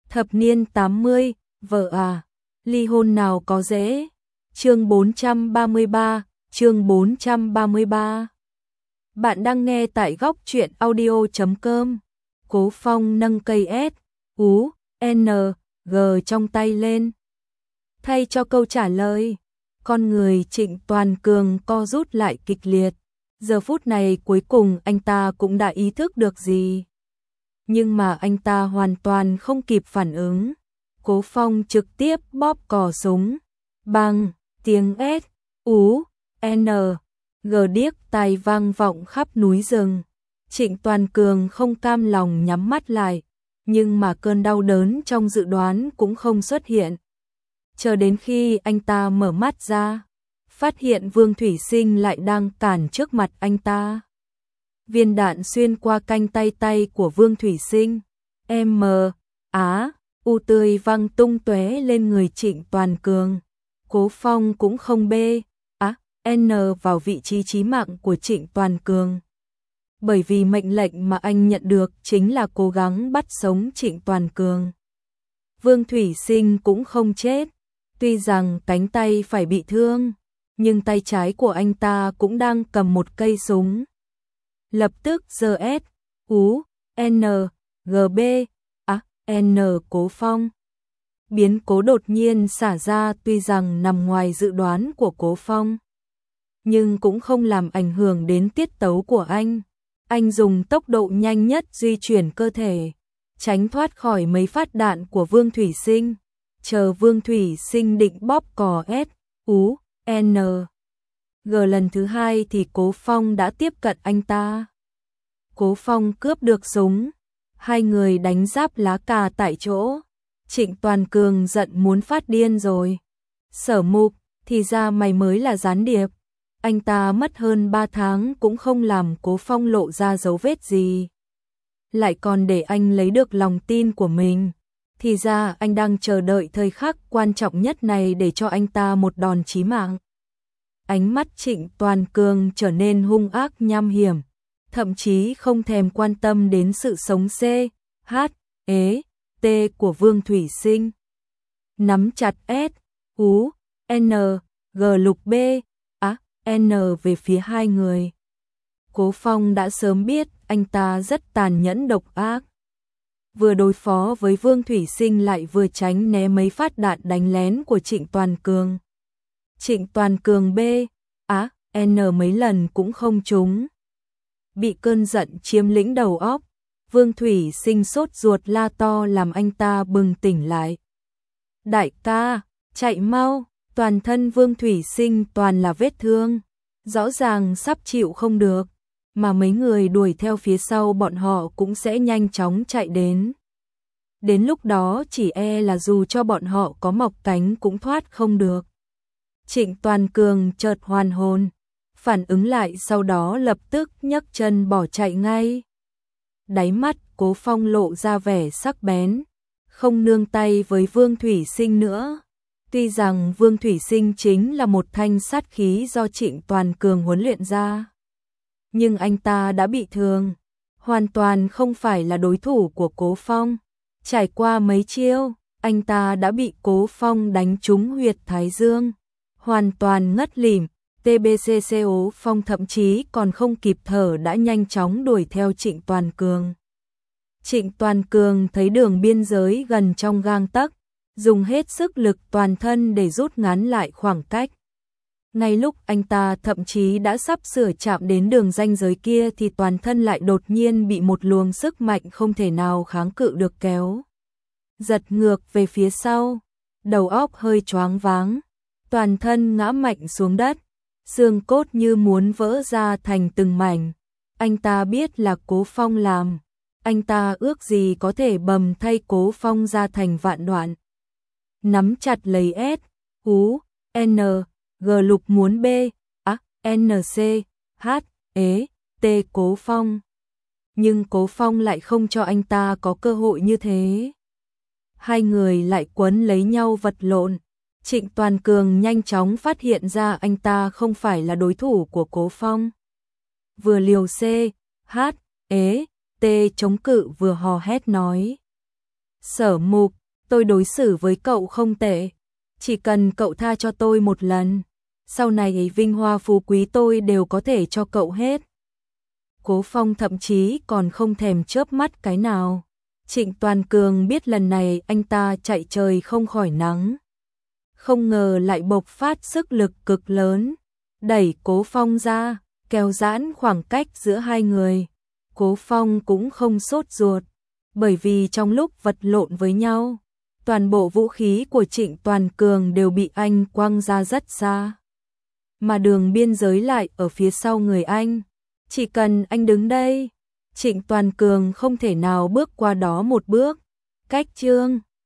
Thập niên 80, vợ à, ly hôn nào có dễ. Chương 433, chương 433. Bạn đang nghe tại góc truyện audio.com. Cố Phong nâng cây S, U, N, G trong tay lên. Thay cho câu trả lời, con người Trịnh Toàn Cường co rút lại kịch liệt. Giờ phút này cuối cùng anh ta cũng đã ý thức được gì. Nhưng mà anh ta hoàn toàn không kịp phản ứng. Cố Phong trực tiếp bóp cò súng. Bằng, tiếng S, U, N, G điếc tai vang vọng khắp núi rừng. Trịnh Toàn Cường không cam lòng nhắm mắt lại, nhưng mà cơn đau đớn trong dự đoán cũng không xuất hiện. Chờ đến khi anh ta mở mắt ra, phát hiện Vương Thủy Sinh lại đang cản trước mặt anh ta. Viên đạn xuyên qua cánh tay của Vương Thủy Sinh. M, Á, U tươi văng tung tóe lên người Trịnh Toàn Cường. Cố Phong cũng không bê, N vào vị trí chí mạng của Trịnh Toàn Cường. Bởi vì mệnh lệnh mà anh nhận được chính là cố gắng bắt sống Trịnh Toàn Cường. Vương Thủy Sinh cũng không chết, tuy rằng cánh tay phải bị thương, nhưng tay trái của anh ta cũng đang cầm một cây súng. Lập tức giơ S, U, N, G B, N Cố Phong. Biến cố đột nhiên xả ra tuy rằng nằm ngoài dự đoán của Cố Phong, nhưng cũng không làm ảnh hưởng đến tiết tấu của anh. Anh dùng tốc độ nhanh nhất di chuyển cơ thể, tránh thoát khỏi mấy phát đạn của Vương Thủy Sinh. Chờ Vương Thủy Sinh định bóp cò S, U, N, G lần thứ hai thì Cố Phong đã tiếp cận anh ta. Cố Phong cướp được súng, hai người đánh giáp lá cà tại chỗ. Trịnh Toàn Cường giận muốn phát điên rồi. Sở Mục, thì ra mày mới là gián điệp. Anh ta mất hơn 3 tháng cũng không làm Cố Phong lộ ra dấu vết gì. Lại còn để anh lấy được lòng tin của mình. Thì ra anh đang chờ đợi thời khắc quan trọng nhất này để cho anh ta một đòn chí mạng. Ánh mắt Trịnh Toàn Cường trở nên hung ác nham hiểm, thậm chí không thèm quan tâm đến sự sống C, H, E, T của Vương Thủy Sinh. Nắm chặt S, U, N, G lục B, N về phía hai người. Cố Phong đã sớm biết anh ta rất tàn nhẫn độc ác. Vừa đối phó với Vương Thủy Sinh lại vừa tránh né mấy phát đạn đánh lén của Trịnh Toàn Cường. Trịnh Toàn Cường B, N mấy lần cũng không trúng. Bị cơn giận chiếm lĩnh đầu óc, Vương Thủy Sinh sốt ruột la to làm anh ta bừng tỉnh lại. Đại ca, chạy mau! Toàn thân Vương Thủy Sinh toàn là vết thương, rõ ràng sắp chịu không được, mà mấy người đuổi theo phía sau bọn họ cũng sẽ nhanh chóng chạy đến. Đến lúc đó chỉ e là dù cho bọn họ có mọc cánh cũng thoát không được. Trịnh Toàn Cường chợt hoàn hồn, phản ứng lại sau đó lập tức nhấc chân bỏ chạy ngay. Đáy mắt Cố Phong lộ ra vẻ sắc bén, không nương tay với Vương Thủy Sinh nữa. Tuy rằng Vương Thủy Sinh chính là một thanh sát khí do Trịnh Toàn Cường huấn luyện ra, nhưng anh ta đã bị thương, hoàn toàn không phải là đối thủ của Cố Phong. Trải qua mấy chiêu, anh ta đã bị Cố Phong đánh trúng huyệt thái dương, hoàn toàn ngất lịm. TBCCO Phong thậm chí còn không kịp thở đã nhanh chóng đuổi theo Trịnh Toàn Cường. Trịnh Toàn Cường thấy đường biên giới gần trong gang tấc, dùng hết sức lực toàn thân để rút ngắn lại khoảng cách. Ngay lúc anh ta thậm chí đã sắp sửa chạm đến đường ranh giới kia thì toàn thân lại đột nhiên bị một luồng sức mạnh không thể nào kháng cự được kéo giật ngược về phía sau, đầu óc hơi choáng váng, toàn thân ngã mạnh xuống đất, xương cốt như muốn vỡ ra thành từng mảnh. Anh ta biết là Cố Phong làm, anh ta ước gì có thể bầm thay Cố Phong ra thành vạn đoạn. Nắm chặt lấy S, U, N, G lục muốn B, N C, H, E, T Cố Phong. Nhưng Cố Phong lại không cho anh ta có cơ hội như thế. Hai người lại quấn lấy nhau vật lộn. Trịnh Toàn Cường nhanh chóng phát hiện ra anh ta không phải là đối thủ của Cố Phong. Vừa liều C, H, E, T chống cự vừa hò hét nói. Sở Mục, tôi đối xử với cậu không tệ, chỉ cần cậu tha cho tôi một lần, sau này vinh hoa phú quý tôi đều có thể cho cậu hết. Cố Phong thậm chí còn không thèm chớp mắt cái nào. Trịnh Toàn Cường biết lần này anh ta chạy trời không khỏi nắng. Không ngờ lại bộc phát sức lực cực lớn, đẩy Cố Phong ra, kéo giãn khoảng cách giữa hai người. Cố Phong cũng không sốt ruột, bởi vì trong lúc vật lộn với nhau, toàn bộ vũ khí của Trịnh Toàn Cường đều bị anh quăng ra rất xa. Mà đường biên giới lại ở phía sau người anh. Chỉ cần anh đứng đây, Trịnh Toàn Cường không thể nào bước qua đó một bước. Cách Trương